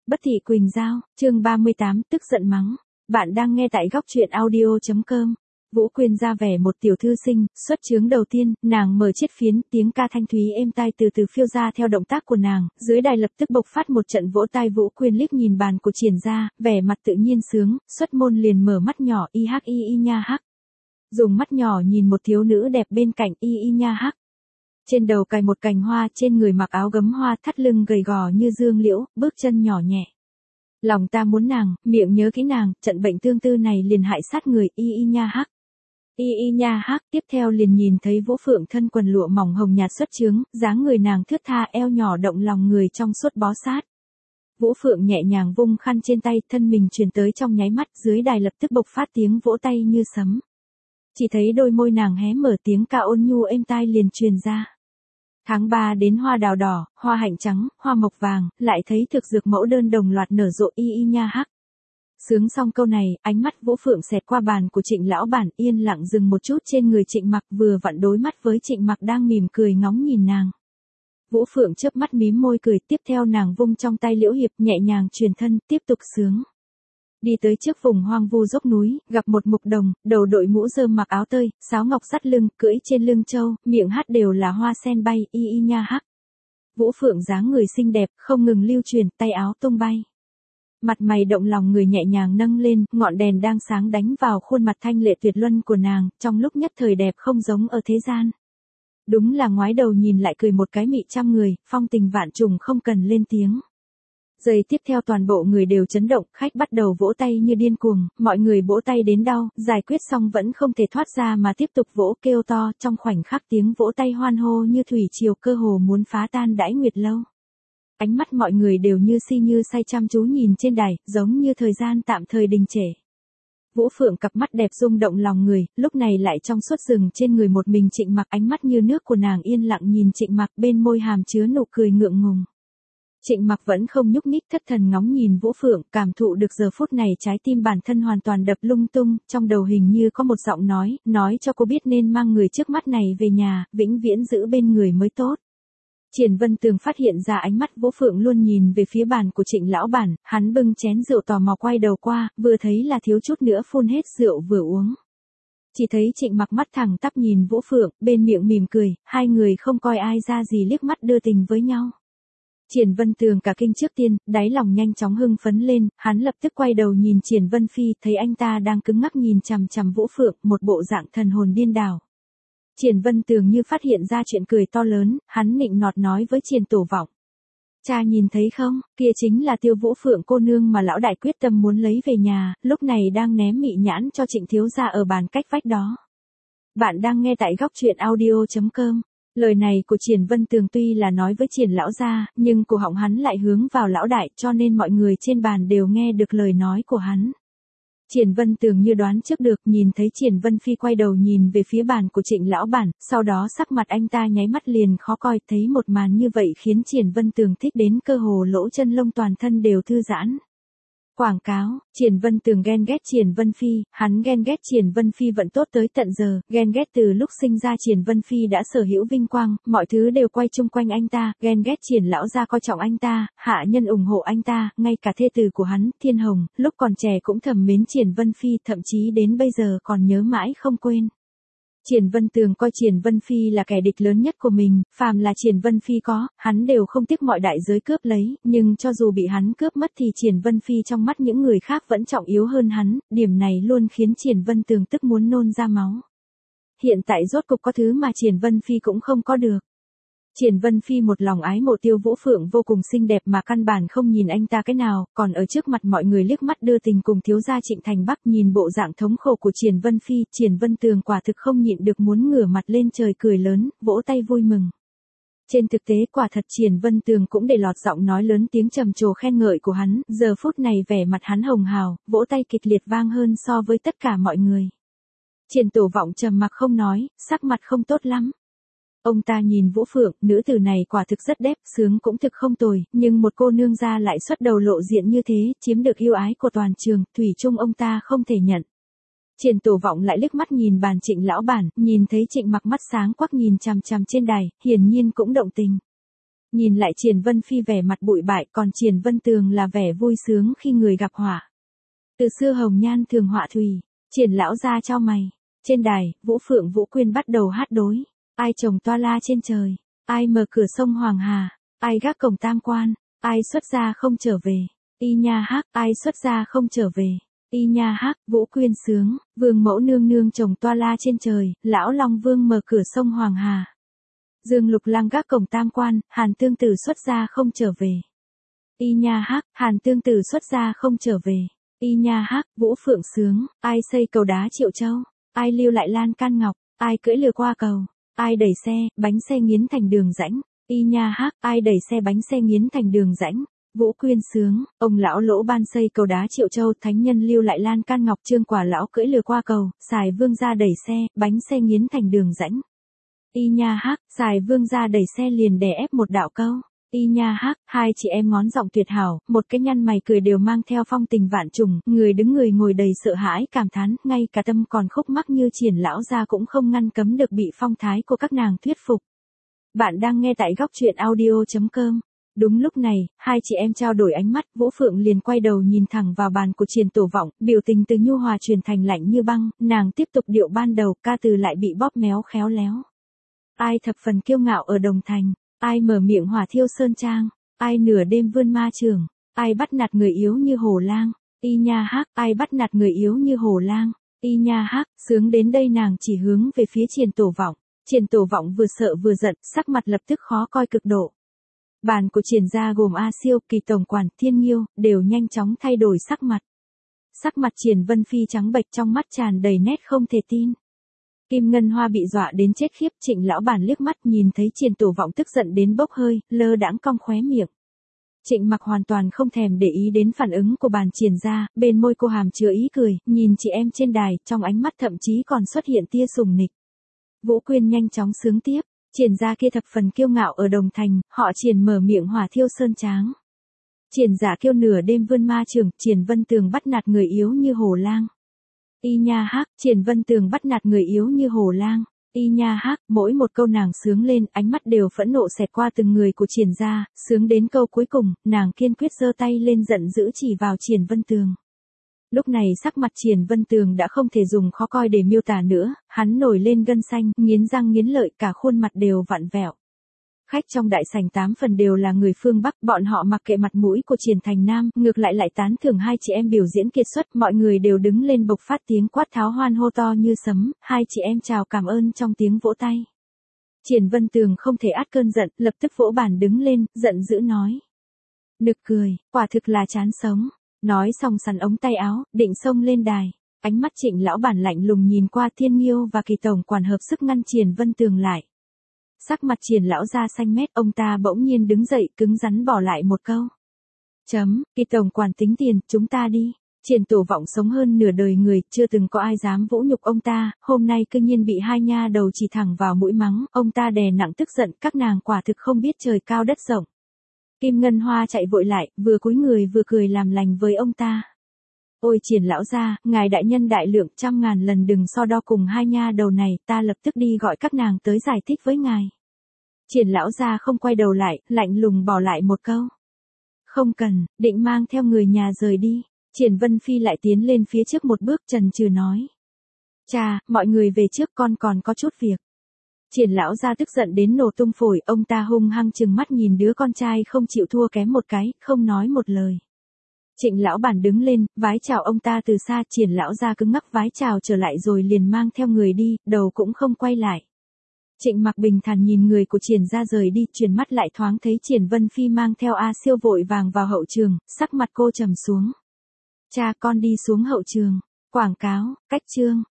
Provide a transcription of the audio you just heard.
Bất thị Quỳnh Giao, chương 38, tức giận mắng. Bạn đang nghe tại góc truyện audio.com. Vũ Quyên ra vẻ một tiểu thư sinh, xuất chướng đầu tiên, nàng mở chiếc phiến, tiếng ca thanh thúy êm tai từ từ phiêu ra theo động tác của nàng, dưới đài lập tức bộc phát một trận vỗ tai. Vũ Quyên liếc nhìn bàn của Triển gia, vẻ mặt tự nhiên sướng, xuất môn liền mở mắt nhỏ y hắc y y nha hắc. Dùng mắt nhỏ nhìn một thiếu nữ đẹp bên cạnh y y nha hắc. Trên đầu cài một cành hoa, trên người mặc áo gấm hoa, thắt lưng gầy gò như dương liễu, bước chân nhỏ nhẹ. Lòng ta muốn nàng, miệng nhớ kỹ nàng, trận bệnh tương tư này liền hại sát người y y nha hắc. Y y nha hắc, tiếp theo liền nhìn thấy Vũ Phượng thân quần lụa mỏng hồng nhạt xuất chướng, dáng người nàng thướt tha, eo nhỏ động lòng người trong suốt bó sát. Vũ Phượng nhẹ nhàng vung khăn trên tay, thân mình truyền tới trong nháy mắt, dưới đài lập tức bộc phát tiếng vỗ tay như sấm. Chỉ thấy đôi môi nàng hé mở, tiếng ca ôn nhu êm tai liền truyền ra. Tháng 3 đến hoa đào đỏ, hoa hạnh trắng, hoa mộc vàng, lại thấy thực dược mẫu đơn đồng loạt nở rộ y y nha hắc. Sướng xong câu này, ánh mắt Vũ Phượng xẹt qua bàn của Trịnh lão bản, yên lặng dừng một chút trên người Trịnh Mặc, vừa vặn đối mắt với Trịnh Mặc đang mỉm cười ngóng nhìn nàng. Vũ Phượng chớp mắt mím môi cười, tiếp theo nàng vung trong tay liễu hiệp nhẹ nhàng truyền thân, tiếp tục sướng. Đi tới trước vùng hoang vu dốc núi, gặp một mục đồng, đầu đội mũ rơm mặc áo tơi, sáo ngọc dắt lưng, cưỡi trên lưng trâu, miệng hát đều là hoa sen bay, y y nha hắc. Vũ Phượng dáng người xinh đẹp, không ngừng lưu truyền, tay áo tung bay. Mặt mày động lòng người nhẹ nhàng nâng lên, ngọn đèn đang sáng đánh vào khuôn mặt thanh lệ tuyệt luân của nàng, trong lúc nhất thời đẹp không giống ở thế gian. Đúng là ngoái đầu nhìn lại cười một cái mị trăm người, phong tình vạn trùng không cần lên tiếng. Giây tiếp theo toàn bộ người đều chấn động, khách bắt đầu vỗ tay như điên cuồng, mọi người vỗ tay đến đau, giải quyết xong vẫn không thể thoát ra mà tiếp tục vỗ kêu to, trong khoảnh khắc tiếng vỗ tay hoan hô như thủy triều, cơ hồ muốn phá tan đãi nguyệt lâu. Ánh mắt mọi người đều như si như say chăm chú nhìn trên đài, giống như thời gian tạm thời đình trệ. Vũ Phượng cặp mắt đẹp rung động lòng người, lúc này lại trong suốt rừng trên người một mình Trịnh Mặc, ánh mắt như nước của nàng yên lặng nhìn Trịnh Mặc, bên môi hàm chứa nụ cười ngượng ngùng. Trịnh Mặc vẫn không nhúc nhích, thất thần ngóng nhìn Vũ Phượng, cảm thụ được giờ phút này trái tim bản thân hoàn toàn đập lung tung, trong đầu hình như có một giọng nói cho cô biết nên mang người trước mắt này về nhà, vĩnh viễn giữ bên người mới tốt. Triển Vân Tường phát hiện ra ánh mắt Vũ Phượng luôn nhìn về phía bàn của Trịnh lão bản, hắn bưng chén rượu tò mò quay đầu qua, vừa thấy là thiếu chút nữa phun hết rượu vừa uống. Chỉ thấy Trịnh Mặc mắt thẳng tắp nhìn Vũ Phượng, bên miệng mỉm cười, hai người không coi ai ra gì liếc mắt đưa tình với nhau. Triển Vân Tường cả kinh trước tiên, đáy lòng nhanh chóng hưng phấn lên, hắn lập tức quay đầu nhìn Triển Vân Phi, thấy anh ta đang cứng ngắc nhìn chằm chằm Vũ Phượng, một bộ dạng thần hồn điên đảo. Triển Vân Tường như phát hiện ra chuyện, cười to lớn, hắn nịnh nọt nói với Triển Tổ Vọng. Cha nhìn thấy không, kia chính là Tiêu Vũ Phượng cô nương mà lão đại quyết tâm muốn lấy về nhà, lúc này đang ném mị nhãn cho Trịnh thiếu gia ở bàn cách vách đó. Bạn đang nghe tại góc truyện audio.com. Lời này của Triển Vân Tường tuy là nói với Triển lão gia, nhưng cổ họng hắn lại hướng vào lão đại, cho nên mọi người trên bàn đều nghe được lời nói của hắn. Triển Vân Tường như đoán trước được, nhìn thấy Triển Vân Phi quay đầu nhìn về phía bàn của Trịnh lão bản, sau đó sắc mặt anh ta nháy mắt liền khó coi, thấy một màn như vậy khiến Triển Vân Tường thích đến cơ hồ lỗ chân lông toàn thân đều thư giãn. Quảng cáo, Triển Vân Tường ghen ghét Triển Vân Phi, hắn ghen ghét Triển Vân Phi vận tốt tới tận giờ, ghen ghét từ lúc sinh ra Triển Vân Phi đã sở hữu vinh quang, mọi thứ đều quay chung quanh anh ta, ghen ghét Triển lão gia coi trọng anh ta, hạ nhân ủng hộ anh ta, ngay cả thê tử của hắn, Thiên Hồng, lúc còn trẻ cũng thầm mến Triển Vân Phi, thậm chí đến bây giờ còn nhớ mãi không quên. Triển Vân Tường coi Triển Vân Phi là kẻ địch lớn nhất của mình, phàm là Triển Vân Phi có, hắn đều không tiếc mọi đại giới cướp lấy, nhưng cho dù bị hắn cướp mất thì Triển Vân Phi trong mắt những người khác vẫn trọng yếu hơn hắn, điểm này luôn khiến Triển Vân Tường tức muốn nôn ra máu. Hiện tại rốt cục có thứ mà Triển Vân Phi cũng không có được. Triển Vân Phi một lòng ái mộ Tiêu Vũ Phượng vô cùng xinh đẹp mà căn bản không nhìn anh ta cái nào, còn ở trước mặt mọi người liếc mắt đưa tình cùng thiếu gia Trịnh Thành Bắc, nhìn bộ dạng thống khổ của Triển Vân Phi, Triển Vân Tường quả thực không nhịn được muốn ngửa mặt lên trời cười lớn, vỗ tay vui mừng. Trên thực tế quả thật Triển Vân Tường cũng để lọt giọng nói lớn tiếng trầm trồ khen ngợi của hắn, giờ phút này vẻ mặt hắn hồng hào, vỗ tay kịch liệt vang hơn so với tất cả mọi người. Triển Tổ Vọng trầm mặc không nói, sắc mặt không tốt lắm. Ông ta nhìn Vũ Phượng, nữ tử này quả thực rất đẹp, sướng cũng thực không tồi, nhưng một cô nương gia lại xuất đầu lộ diện như thế, chiếm được yêu ái của toàn trường, thủy chung ông ta không thể nhận. Triển Tổ Vọng lại liếc mắt nhìn bàn Trịnh lão bản, nhìn thấy Trịnh Mặc mắt sáng quắc nhìn chằm chằm trên đài, hiển nhiên cũng động tình. Nhìn lại Triển Vân Phi vẻ mặt bụi bại, còn Triển Vân Tường là vẻ vui sướng khi người gặp họa. Từ xưa hồng nhan thường họa thủy, Triển lão gia chau mày. Trên đài, Vũ Phượng Vũ Quyên bắt đầu hát đối. Ai trồng toa la trên trời, ai mở cửa sông Hoàng Hà, ai gác cổng Tam Quan, ai xuất gia không trở về. Y nha hắc, ai xuất gia không trở về. Y nha hắc, Vũ Quyên sướng, Vương mẫu nương nương trồng toa la trên trời, lão Long Vương mở cửa sông Hoàng Hà. Dương Lục Lăng gác cổng Tam Quan, Hàn Tương Tử xuất gia không trở về. Y nha hắc, Hàn Tương Tử xuất gia không trở về. Y nha hắc, Vũ Phượng sướng, ai xây cầu đá Triệu Châu, ai lưu lại lan can ngọc, ai cưỡi lừa qua cầu, ai đẩy xe, bánh xe nghiến thành đường rãnh. Y nha hắc, ai đẩy xe bánh xe nghiến thành đường rãnh. Vũ Quyên sướng, ông lão Lỗ Ban xây cầu đá Triệu Châu, thánh nhân lưu lại lan can ngọc, Trương Quả lão cưỡi lừa qua cầu, Sài Vương gia đẩy xe, bánh xe nghiến thành đường rãnh. Y nha hắc, Sài Vương gia đẩy xe liền đè ép một đạo câu. Y nha hắc, hai chị em ngón giọng tuyệt hảo, một cái nhăn mày cười đều mang theo phong tình vạn trùng, người đứng người ngồi đầy sợ hãi cảm thán, ngay cả tâm còn khúc mắc như Triển lão gia cũng không ngăn cấm được bị phong thái của các nàng thuyết phục. Bạn đang nghe tại góc truyện audio.com. Đúng lúc này, hai chị em trao đổi ánh mắt, Vũ Phượng liền quay đầu nhìn thẳng vào bàn của Triển Tổ Vọng, biểu tình từ nhu hòa truyền thành lạnh như băng, nàng tiếp tục điệu ban đầu, ca từ lại bị bóp méo khéo léo. Ai thập phần kiêu ngạo ở Đồng Thành, ai mở miệng hỏa thiêu sơn trang, ai nửa đêm vươn ma trường, ai bắt nạt người yếu như hổ lang. Y nha hắc, ai bắt nạt người yếu như hổ lang. Y nha hắc, sướng đến đây nàng chỉ hướng về phía Triển Tổ Vọng. Triển Tổ Vọng vừa sợ vừa giận, sắc mặt lập tức khó coi cực độ. Bàn của Triển gia gồm A Siêu, Kỳ Tổng Quản, Thiên Nghiêu, đều nhanh chóng thay đổi sắc mặt. Sắc mặt Triển Vân Phi trắng bệch, trong mắt tràn đầy nét không thể tin. Kim Ngân Hoa bị dọa đến chết khiếp, Trịnh lão bản liếc mắt nhìn thấy Triển Tổ Vọng tức giận đến bốc hơi, lơ đãng cong khóe miệng. Trịnh Mặc hoàn toàn không thèm để ý đến phản ứng của bàn Triển gia, bên môi cô hàm chứa ý cười, nhìn chị em trên đài, trong ánh mắt thậm chí còn xuất hiện tia sùng nịch. Vũ Quyên nhanh chóng sướng tiếp, Triển gia kia thập phần kiêu ngạo ở Đồng Thành, họ Triển mở miệng hỏa thiêu sơn tráng. Triển giả kiêu nửa đêm vươn ma trường, Triển Vân Tường bắt nạt người yếu như hổ lang. Y nha hắc, Triển Vân Tường bắt nạt người yếu như hổ lang. Y nha hắc, mỗi một câu nàng sướng lên, ánh mắt đều phẫn nộ xẹt qua từng người của Triển gia, sướng đến câu cuối cùng, nàng kiên quyết giơ tay lên giận dữ chỉ vào Triển Vân Tường. Lúc này sắc mặt Triển Vân Tường đã không thể dùng khó coi để miêu tả nữa, hắn nổi lên gân xanh, nghiến răng nghiến lợi, cả khuôn mặt đều vặn vẹo. Khách trong đại sảnh 8 phần đều là người phương Bắc, bọn họ mặc kệ mặt mũi của Triển Thành Nam, ngược lại tán thưởng hai chị em biểu diễn kiệt xuất, mọi người đều đứng lên bộc phát tiếng quát tháo hoan hô to như sấm, hai chị em chào cảm ơn trong tiếng vỗ tay. Triển Vân Tường không thể át cơn giận, lập tức vỗ bàn đứng lên, giận dữ nói. Nực cười, quả thực là chán sống. Nói xong sắn ống tay áo, định xông lên đài. Ánh mắt Trịnh lão bản lạnh lùng nhìn qua Thiên Nghiêu và Kỳ Tổng Quản hợp sức ngăn Triển Vân Tường lại. Sắc mặt Triển lão ra xanh mét, ông ta bỗng nhiên đứng dậy, cứng rắn bỏ lại một câu. Kỳ Tổng Quản tính tiền, chúng ta đi. Triển Tổ Vọng sống hơn nửa đời người, chưa từng có ai dám vũ nhục ông ta, hôm nay cư nhiên bị hai nha đầu chỉ thẳng vào mũi mắng, ông ta đè nặng tức giận, các nàng quả thực không biết trời cao đất rộng. Kim Ngân Hoa chạy vội lại, vừa cúi người vừa cười làm lành với ông ta. Ôi Triển lão gia, ngài đại nhân đại lượng, 100.000 lần đừng so đo cùng hai nha đầu này, ta lập tức đi gọi các nàng tới giải thích với ngài. Triển lão gia không quay đầu lại, lạnh lùng bỏ lại một câu. Không cần, định mang theo người nhà rời đi. Triển Vân Phi lại tiến lên phía trước một bước, chần chừ nói. Cha, mọi người về trước, con còn có chút việc. Triển lão gia tức giận đến nổ tung phổi, ông ta hung hăng trừng mắt nhìn đứa con trai không chịu thua kém một cái, không nói một lời. Trịnh lão bản đứng lên, vái chào ông ta từ xa, Triển lão gia cứng ngắc vái chào trở lại rồi liền mang theo người đi, đầu cũng không quay lại. Trịnh Mặc bình thản nhìn người của Triển gia rời đi, chuyển mắt lại thoáng thấy Triển Vân Phi mang theo A Siêu vội vàng vào hậu trường, sắc mặt cô trầm xuống. Cha, con đi xuống hậu trường. Quảng cáo, cách chương.